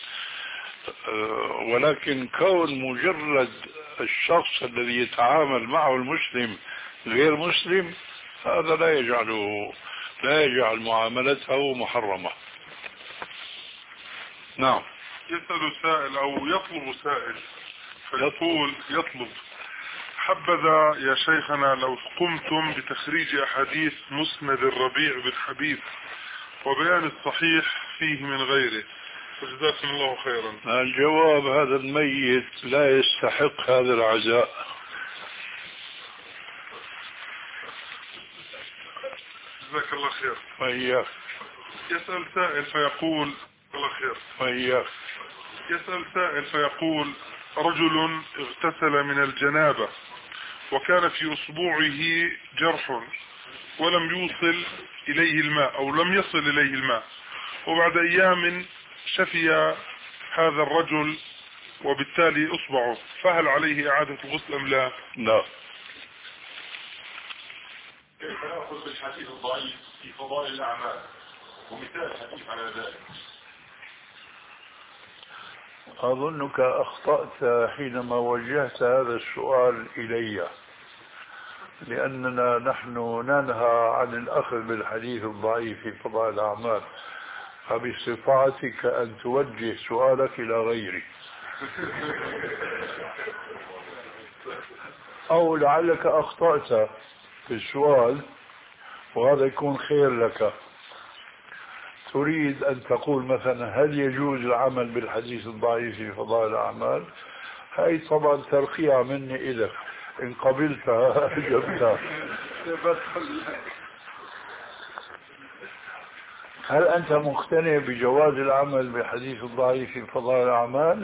ولكن كون مجرد الشخص الذي يتعامل معه المسلم غير مسلم هذا لا يجعله لا يجعل معاملته محرمة. نعم. يسأل سائل أو يطلب سائل فيقول يطلب: حبذا يا شيخنا لو قمتم بتخريج أحاديث مسند الربيع بن حبيب وبيان الصحيح فيه من غيره، فجزاكم الله خيرا. الجواب: هذا الميت لا يستحق هذا العزاء. جزاك الله خير. وإياك. يسأل سائل فيقول: الله خير. وإياك. يسأل سائل فيقول: رجل اغتسل من الجنابة وكان في أصبعه جرح ولم يوصل إليه الماء أو لم يصل إليه الماء، وبعد أيام شفي هذا الرجل وبالتالي أصبعه، فهل عليه إعادة الغسل أم لا؟ لا. كيف نأخذ بالحديث الضعيف في فضائل الأعمال ومثال حديث على ذلك؟ أظنك أخطأت حينما وجهت هذا السؤال إلي، لأننا نحن ننهى عن الأخذ بالحديث الضعيف في فضائل الأعمال، فبصفاتك أن توجه سؤالك إلى غيري، أو لعلك أخطأت في السؤال وهذا يكون خير لك. تريد أن تقول مثلا: هل يجوز العمل بالحديث الضعيف في فضائل الأعمال؟ هاي طبعا ترقية مني إليك، إن قبلتها أجبتها. هل أنت مقتنع بجواز العمل بالحديث الضعيف في فضائل الأعمال؟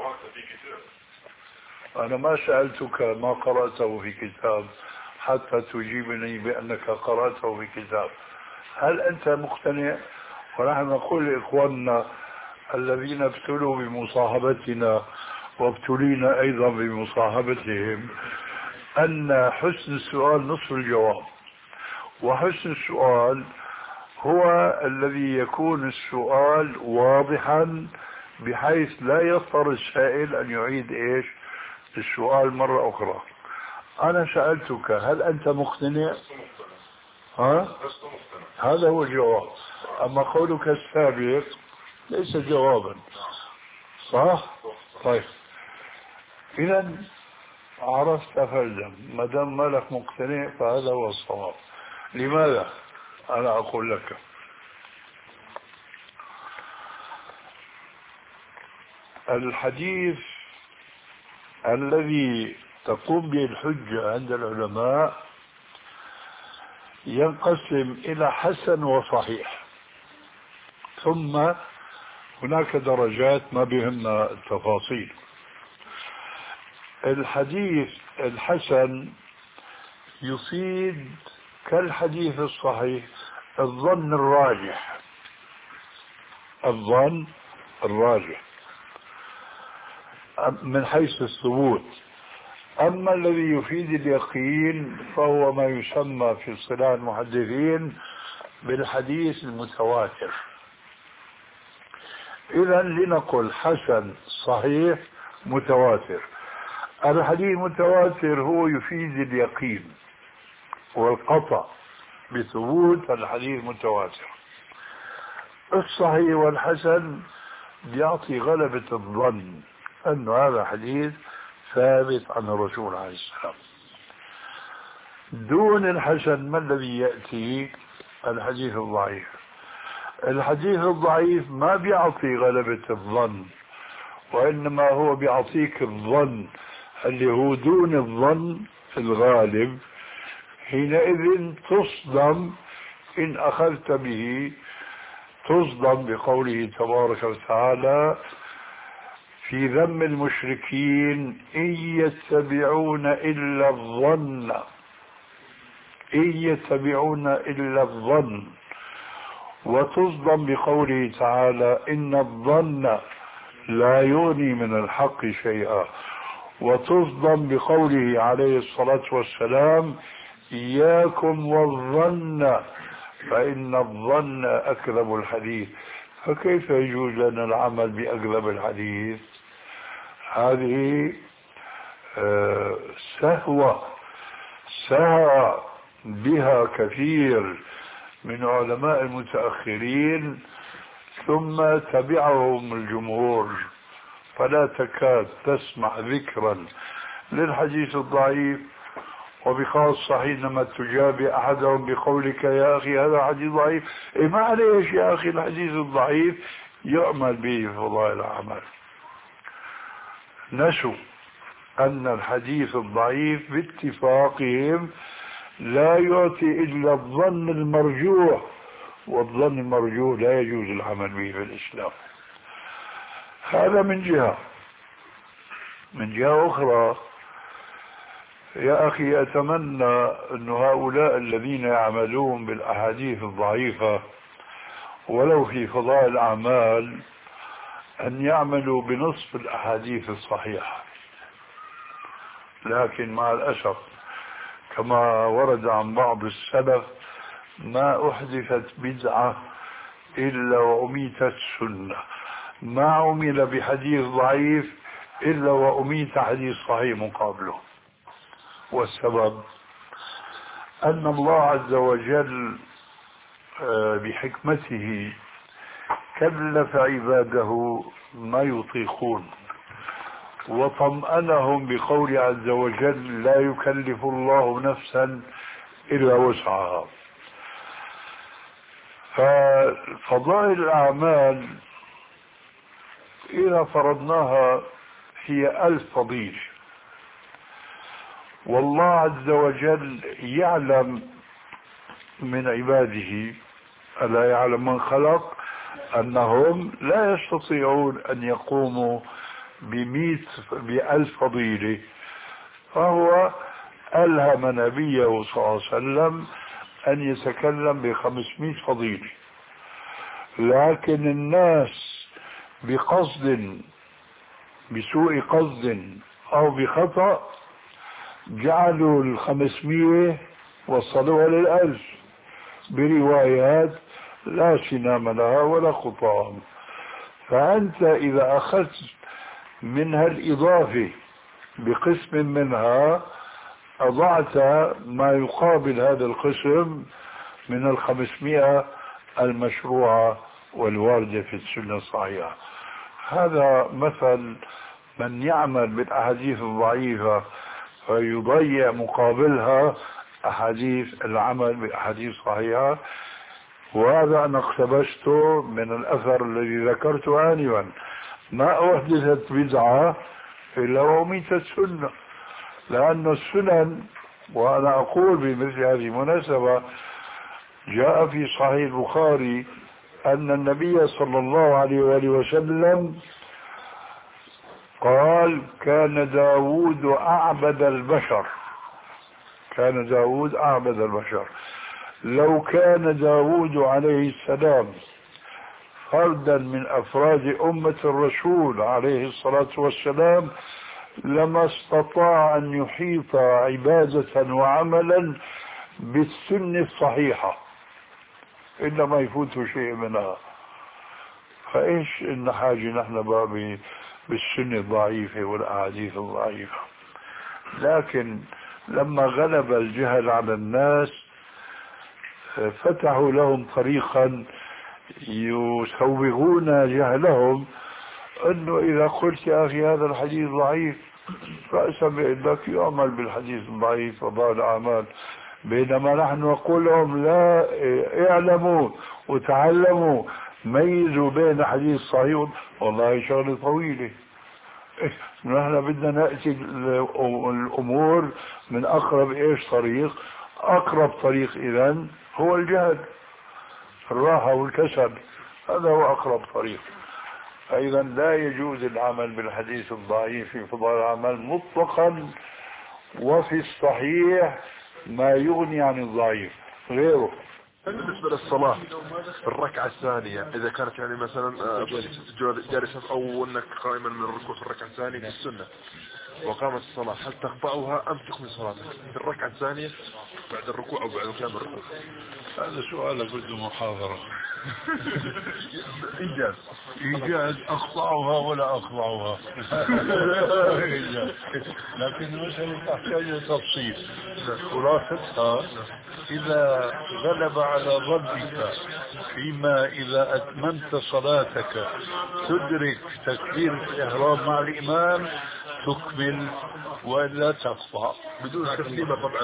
أنا ما سألتك ما قرأته في كتاب حتى تجيبني بأنك قرأته في كتاب. هل أنت مقتنع؟ ونحن نقول لإخواننا الذين ابتلوا بمصاحبتنا وابتلينا أيضا بمصاحبتهم أن حسن السؤال نصف الجواب، وحسن السؤال هو الذي يكون السؤال واضحا بحيث لا يضطر السائل أن يعيد إيش السؤال مرة أخرى. أنا سألتك: هل أنت مقتنع؟ ها؟ هذا هو الجواب. أما قولك السابق ليس جوابا، صح؟ طيب، إذا عرفت فلزم، ما دام مالك مقتنع فهذا هو الصواب. لماذا؟ أنا أقول لك: الحديث الذي تقوم به الحجة عند العلماء ينقسم إلى حسن وصحيح، ثم هناك درجات ما بهمنا التفاصيل. الحديث الحسن يفيد كالحديث الصحيح الظن الراجح، الظن الراجح من حيث الثبوت. أما الذي يفيد اليقين فهو ما يسمى في اصطلاح المحدثين بالحديث المتواتر. إذا لنقل حسن صحيح متواتر. الحديث المتواتر هو يفيد اليقين والقطع بثبوت الحديث المتواتر. الصحيح والحسن بيعطي غلبة الظن أن هذا حديث ثابت عن الرسول عليه السلام. دون الحسن ما الذي يأتي؟ الحديث الضعيف. الحديث الضعيف ما بيعطي غلبة الظن، وإنما هو بيعطيك الظن اللي هو دون الظن الغالب. حينئذ تصدم إن أخذت به، تصدم بقوله تبارك وتعالى في ذم المشركين إن يتبعون إلا الظن، إن يتبعون إلا الظن، وتصدم بقوله تعالى إن الظن لا يغني من الحق شيئا، وتصدم بقوله عليه الصلاة والسلام إياكم والظن فإن الظن أكذب الحديث. فكيف يجوز لنا العمل بأكذب الحديث؟ هذه آه سهوة سهى بها كثير من علماء المتأخرين ثم تبعهم الجمهور، فلا تكاد تسمع ذكرا للحديث الضعيف، وبخاصة حينما تجابي أحدهم بقولك يا أخي هذا حديث ضعيف، إيه معليش يا أخي الحديث الضعيف يعمل به في فضائل الأعمال. نسوا أن الحديث الضعيف باتفاقهم لا يعطي إلا الظن المرجوح، والظن المرجوح لا يجوز العمل به في الإسلام. هذا من جهة. من جهة أخرى يا أخي أتمنى أن هؤلاء الذين يعملون بالأحاديث الضعيفة ولو في فضائل الأعمال أن يعملوا بنصف الأحاديث الصحيحة. لكن مع الأسف كما ورد عن بعض السلف ما أحدثت بدعة إلا وأميتت سنة، ما عمل بحديث ضعيف إلا وأميت حديث صحيح مقابله. والسبب أن الله عز وجل بحكمته كلف عباده ما يطيقون، وطمأنهم بقول عز وجل لا يكلف الله نفسا إلا وسعها. ففضائل الأعمال إذا فرضناها هي ألف فضيلة، والله عز وجل يعلم من عباده ألا يعلم من خلق أنهم لا يستطيعون أن يقوموا بمئة بألف فضيلة، فهو ألهم نبيه صلى الله عليه وسلم أن يتكلم بخمسمائة فضيلة. لكن الناس بقصد بسوء قصد أو بخطأ جعلوا الخمسمائة وصلوها للألف بروايات لا سنام لها ولا خطام. فأنت إذا أخذت منها الإضافة بقسم منها أضعت ما يقابل هذا القسم من الخمسمائة المشروعة والواردة في السنة الصحيحة. هذا مثل من يعمل بالأحاديث الضعيفة فيضيع مقابلها أحاديث العمل بأحاديث صحيحة. وهذا أنا اقتبسته من الأثر الذي ذكرته آنفا، ما أحدثت بدعة إلا وأميتت سنة، لأن السنن وأنا أقول بمثل هذه المناسبة جاء في صحيح البخاري أن النبي صلى الله عليه وآله وسلم قال كان داود أعبد البشر كان داود أعبد البشر لو كان داود عليه السلام فردا من أفراد أمة الرسول عليه الصلاة والسلام لما استطاع أن يحيط عبادة وعملا بالسنة الصحيحة إلا ما يفوت شيء منها. فإيش إن حاجة نحن بقى بالسنة الضعيفة والأحاديث الضعيفة. لكن لما غلب الجهل على الناس فتحوا لهم طريقا يسوغون جهلهم، انه اذا قلت يا اخي هذا الحديث ضعيف رأسا بإنك يعمل بالحديث الضعيف وضع الأعمال، بينما نحن نقول لهم لا، اعلموا وتعلموا ميزوا بين حديث صحيح. والله شغلة طويلة، نحن بدنا نأتي الأمور من أقرب إيش طريق. أقرب طريق إذن هو الجهل، الراحة والكسل، هذا هو أقرب طريق. فإذا لا يجوز العمل بالحديث الضعيف في فضائل الأعمال مطلقا، وفي الصحيح ما يغني عن الضعيف غيره. بالنسبة للصلاة الركعة الثانية إذا كانت يعني مثلا جالسا أو أنك قائما من الركوع في الركعة الثانية في السنة وقامت الصلاة، هل تقطعها أم تكمل صلاتك في الركعة الثانية بعد الركوع أو بعد قيام الركوع؟ هذا سؤالك بده محاضرة. إيجاز إيجاز أقطعها ولا أقطعها. لكن المسألة تحتاج تفصيل. خلاصتها إذا غلب على ظنك فيما إذا أتممت صلاتك تدرك تكبيرة الإحرام مع الإمام تكمل ولا تقطع بدون تسليمة طبعا.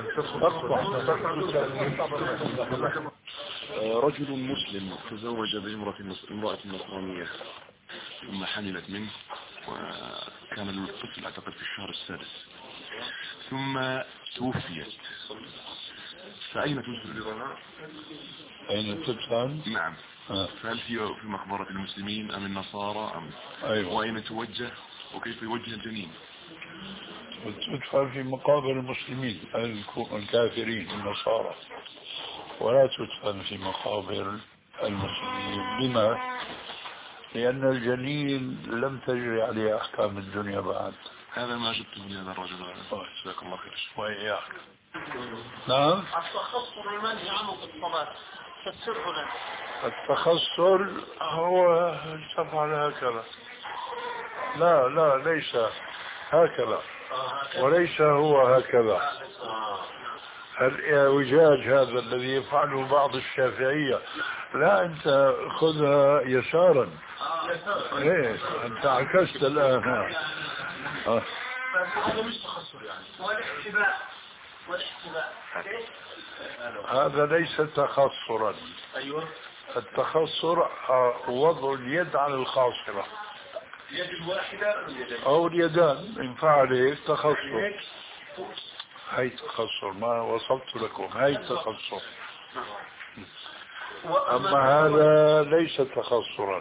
رجل مسلم تزوج بامرأة نصرانية ثم حملت منه وكان له الطفل أعتقد في الشهر السادس ثم توفيت، فأين تدفن؟ أين تدفن؟ نعم. آه. فهل في في مقبرة المسلمين أم النصارى أم أيوة. وأين توجه وكيف يوجه الجنين؟ تدفن في مقابر المسلمين الكافرين النصارى، ولا تدفن في مقابر المسلمين. لما؟ لأن الجنين لم تجري عليه أحكام الدنيا بعد. هذا ما جبته من هذا الرجل. جزاك الله خير. وإياك. نعم. التخصر المنهي عنه في الصلاة فسره لنا. التخصر هو تفعل هكذا. لا لا ليس هكذا وليس هو هكذا. الاعوجاج هذا الذي يفعله بعض الشافعية، لا أنت خذها يسارا. ايه أنت عكست الآن. آه. هذا مش تخصر يعني. والاحتباء والاحتباء هذا ليس تخصرا. أيوة. التخصر وضع اليد على الخاصرة. اليد الواحدة أو اليدان إن فعل هيك تخصر. هاي تخصر، ما وصلت لكم هاي تخصر. أما هذا ليس تخصرا.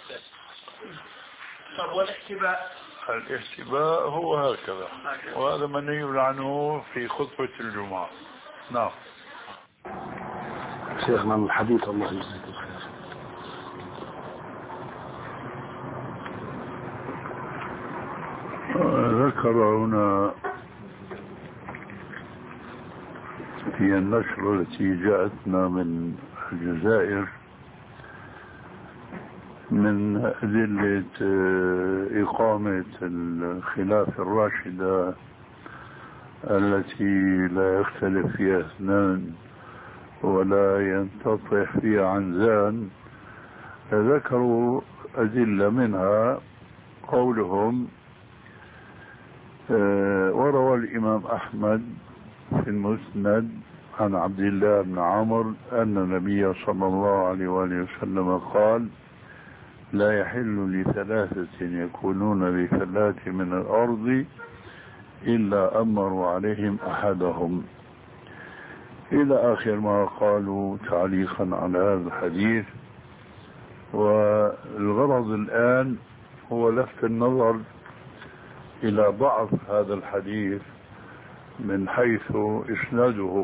والاحتباء الاحتباء هو هكذا، وهذا منهي عنه في خطبة الجمعة. نعم. شيخنا الحديث الله يجزيك الخير. ذكر هنا في النشرة التي جاءتنا من الجزائر من أدلة إقامة الخلافة الراشدة التي لا يختلف فيها اثنان ولا ينتطح فيها عنزان. ذكروا أدلة منها قولهم وروى الإمام أحمد في المسند عن عبد الله بن عمرو أن النبي صلى الله عليه وآله وسلم قال لا يحل لثلاثة يكونون بفلاة من الأرض إلا أمروا عليهم أحدهم إلى آخر ما قالوا تعليقا على هذا الحديث. والغرض الآن هو لفت النظر إلى ضعف هذا الحديث من حيث إسناده.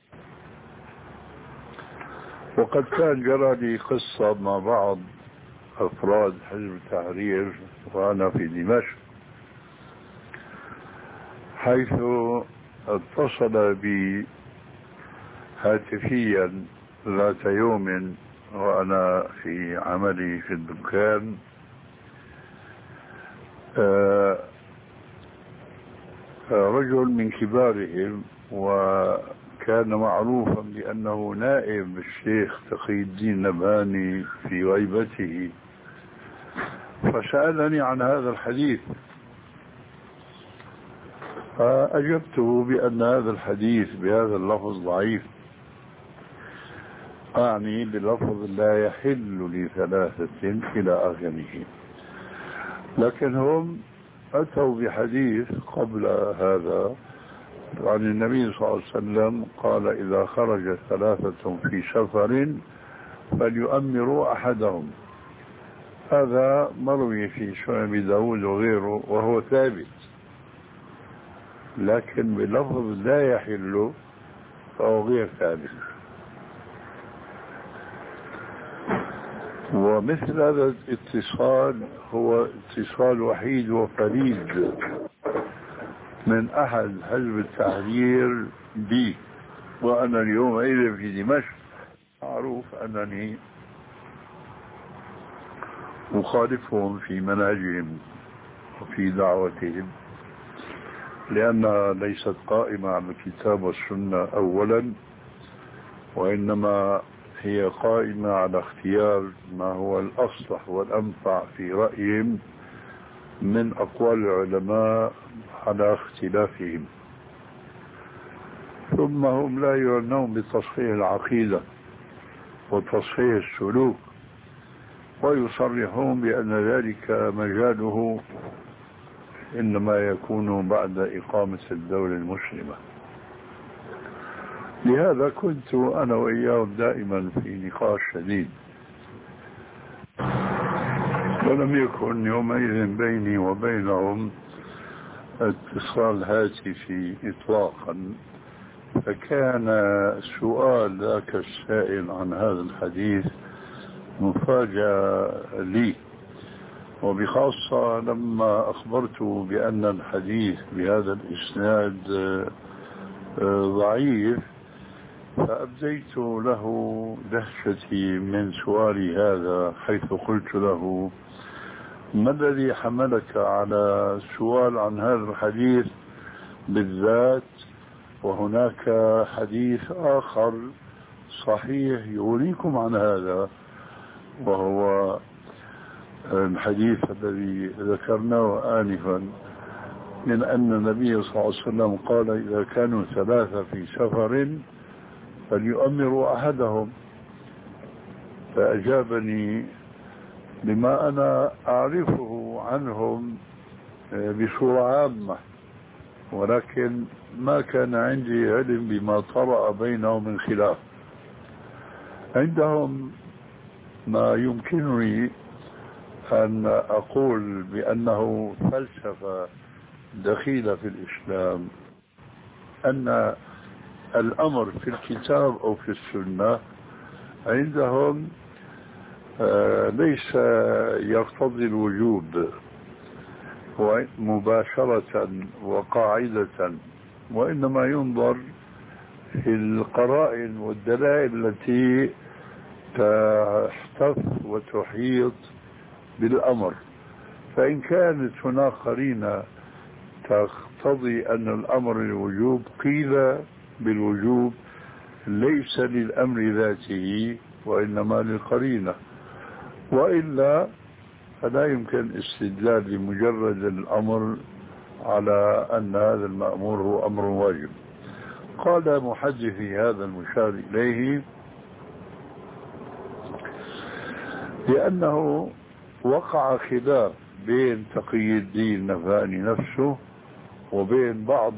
وقد كان جرى لي قصة مع بعض أفراد حزب التحرير وأنا في دمشق، حيث اتصل بي هاتفيا ذات يوم وأنا في عملي في الدكان رجل من كبارهم، وكان معروفا بأنه نائب الشيخ تقي الدين نبهاني في غيبته، فسألني عن هذا الحديث، فأجبته بأن هذا الحديث بهذا اللفظ ضعيف، أعني بلفظ لا يحل لثلاثة إلى آخره. لكن هم أتوا بحديث قبل هذا عن النبي صلى الله عليه وسلم قال إذا خرج ثلاثة في سفر فليؤمروا أحدهم. هذا مروي في سنن داود وغيره وهو ثابت، لكن بلفظ لا يحل فهو غير ثابت. ومثل هذا الاتصال هو اتصال وحيد وفريد من أحد حزب التحرير بي، وأنا اليوم أيضا في دمشق معروف أنني أخالفهم في منهجهم وفي دعوتهم، لأنها ليست قائمة على الكتاب والسنة أولا، وإنما هي قائمة على اختيار ما هو الأصلح والأنفع في رأيهم من أقوال العلماء على اختلافهم. ثم هم لا يعنون بتصحيح العقيدة وتصحيح السلوك، ويصرحون بأن ذلك مجاله إنما يكون بعد إقامة الدولة المسلمة. لهذا كنت أنا وإياهم دائما في نقاش شديد، ولم يكن يومئذ بيني وبينهم اتصال هاتفي إطلاقا. فكان سؤال ذاك السائل عن هذا الحديث مفاجأة لي، وبخاصة لما أخبرته بأن الحديث بهذا الإسناد ضعيف، فأبديت له دهشتي من سؤالي هذا، حيث قلت له ما الذي حملك على السؤال عن هذا الحديث بالذات، وهناك حديث آخر صحيح يغنيكم عن هذا، وهو الحديث الذي ذكرناه آنفا من أن النبي صلى الله عليه وسلم قال إذا كانوا ثلاثة في سفر فليؤمروا أحدهم. فأجابني بما أنا أعرفه عنهم بصورة عامة، ولكن ما كان عندي علم بما طرأ بينهم من خلاف. عندهم ما يمكنني أن أقول بأنه فلسفة دخيلة في الإسلام، أن الأمر في الكتاب أو في السنة عندهم ليس يقتضي الوجوب مباشرة وقاعدة، وإنما ينظر في القرائن والدلائل التي تحتف وتحيط بالأمر. فإن كانت هناك قرينة تقتضي أن الأمر الوجوب قيل بالوجوب ليس للأمر ذاته وإنما للقرينة، وإلا فلا يمكن استدلال لمجرد الأمر على أن هذا المأمور هو أمر واجب. قال محدثي هذا المشار إليه لأنه وقع خلاف بين تقي الدين نبهاني نفسه وبين بعض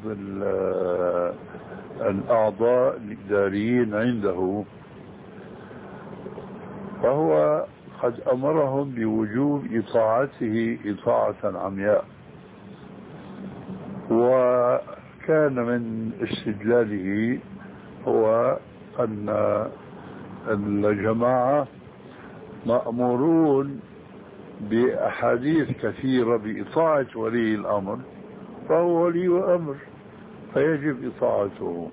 الأعضاء الإداريين عنده، فهو قد أمرهم بوجوب إطاعته إطاعة عمياء. وكان من استدلاله هو أن الجماعة مأمورون بأحاديث كثيرة بإطاعة ولي الأمر، فهو ولي أمر فيجب إطاعته.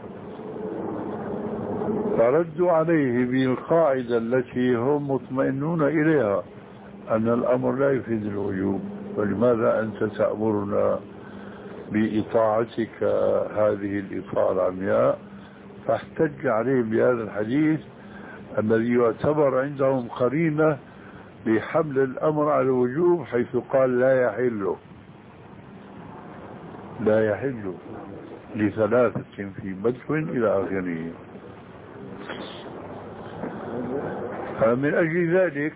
فردوا عليه بالقاعدة التي هم مطمئنون إليها أن الأمر لا يفيد الوجوب، فلماذا أنت تأمرنا بإطاعتك هذه الإطاعة العمياء؟ فاحتج عليهم بهذا الحديث الذي يعتبر عندهم قرينة بحمل الأمر على الوجوب، حيث قال لا يحل لا يحل لثلاثة في بدو إلى آخره. فمن أجل ذلك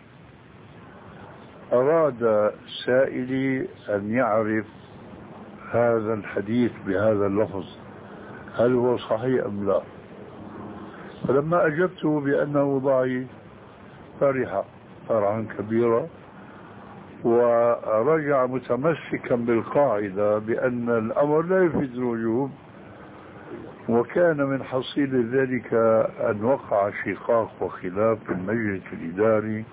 أراد سائلي أن يعرف هذا الحديث بهذا اللفظ هل هو صحيح أم لا. فلما أجبته بأنه ضعيف فرح فرحا كبيرا، ورجع متمسكا بالقاعدة بأن الأمر لا يفيد الوجوب. وكان من حصيل ذلك أن وقع شقاق وخلاف في المجلس الإداري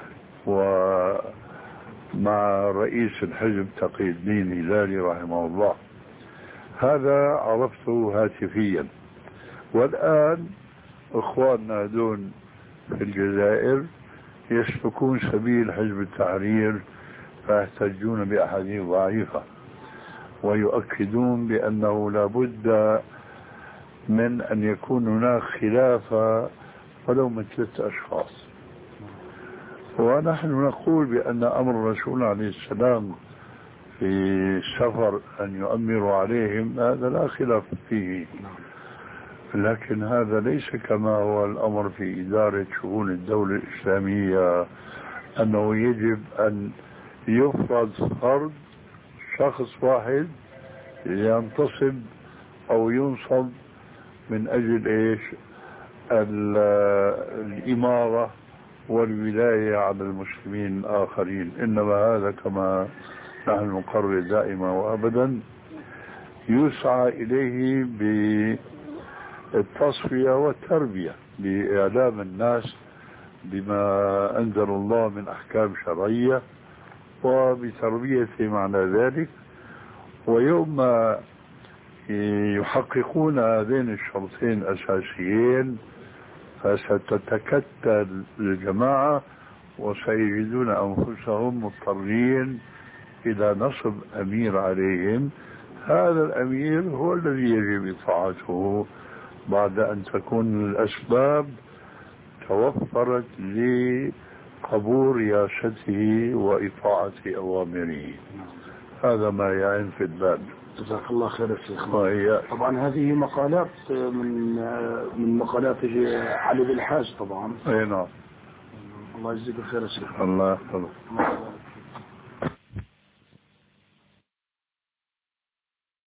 ومع رئيس الحزب تقي الدين الهلالي رحمه الله. هذا عرفته هاتفيا. والآن إخواننا دون في الجزائر يسلكون سبيل حزب التحرير فيحتجون بأحاديث ضعيفة ويؤكدون بأنه لا بد من أن يكون هناك خلاف ولو من ثلاثة أشخاص. ونحن نقول بأن أمر الرسول عليه السلام في السفر أن يؤمروا عليهم هذا لا خلاف فيه، لكن هذا ليس كما هو الأمر في إدارة شؤون الدولة الإسلامية، أنه يجب أن يفرض فرض شخص واحد ينتصب أو ينصب من أجل إيش الإمارة والولاية على المسلمين الآخرين. إنما هذا كما نحن نقرر دائما وأبدا يسعى إليه بالتصفية والتربية، بإعلام الناس بما أنزل الله من أحكام شرعية وبتربيتهم على ذلك. ويوم ما يحققون هذين الشرطين الأساسيين فستتكتل الجماعة وسيجدون أنفسهم مضطرين إلى نصب أمير عليهم. هذا الأمير هو الذي يجب إطاعته بعد أن تكون الأسباب توفرت لقبول رياسته وإطاعة أوامره. هذا ما يعين في البال. جزاك الله خير يا شيخ. طبعا هذه مقالات من من مقالات علي بالحاج طبعا. اي نعم. الله يجزيك الخير يا شيخ. الله يحفظك.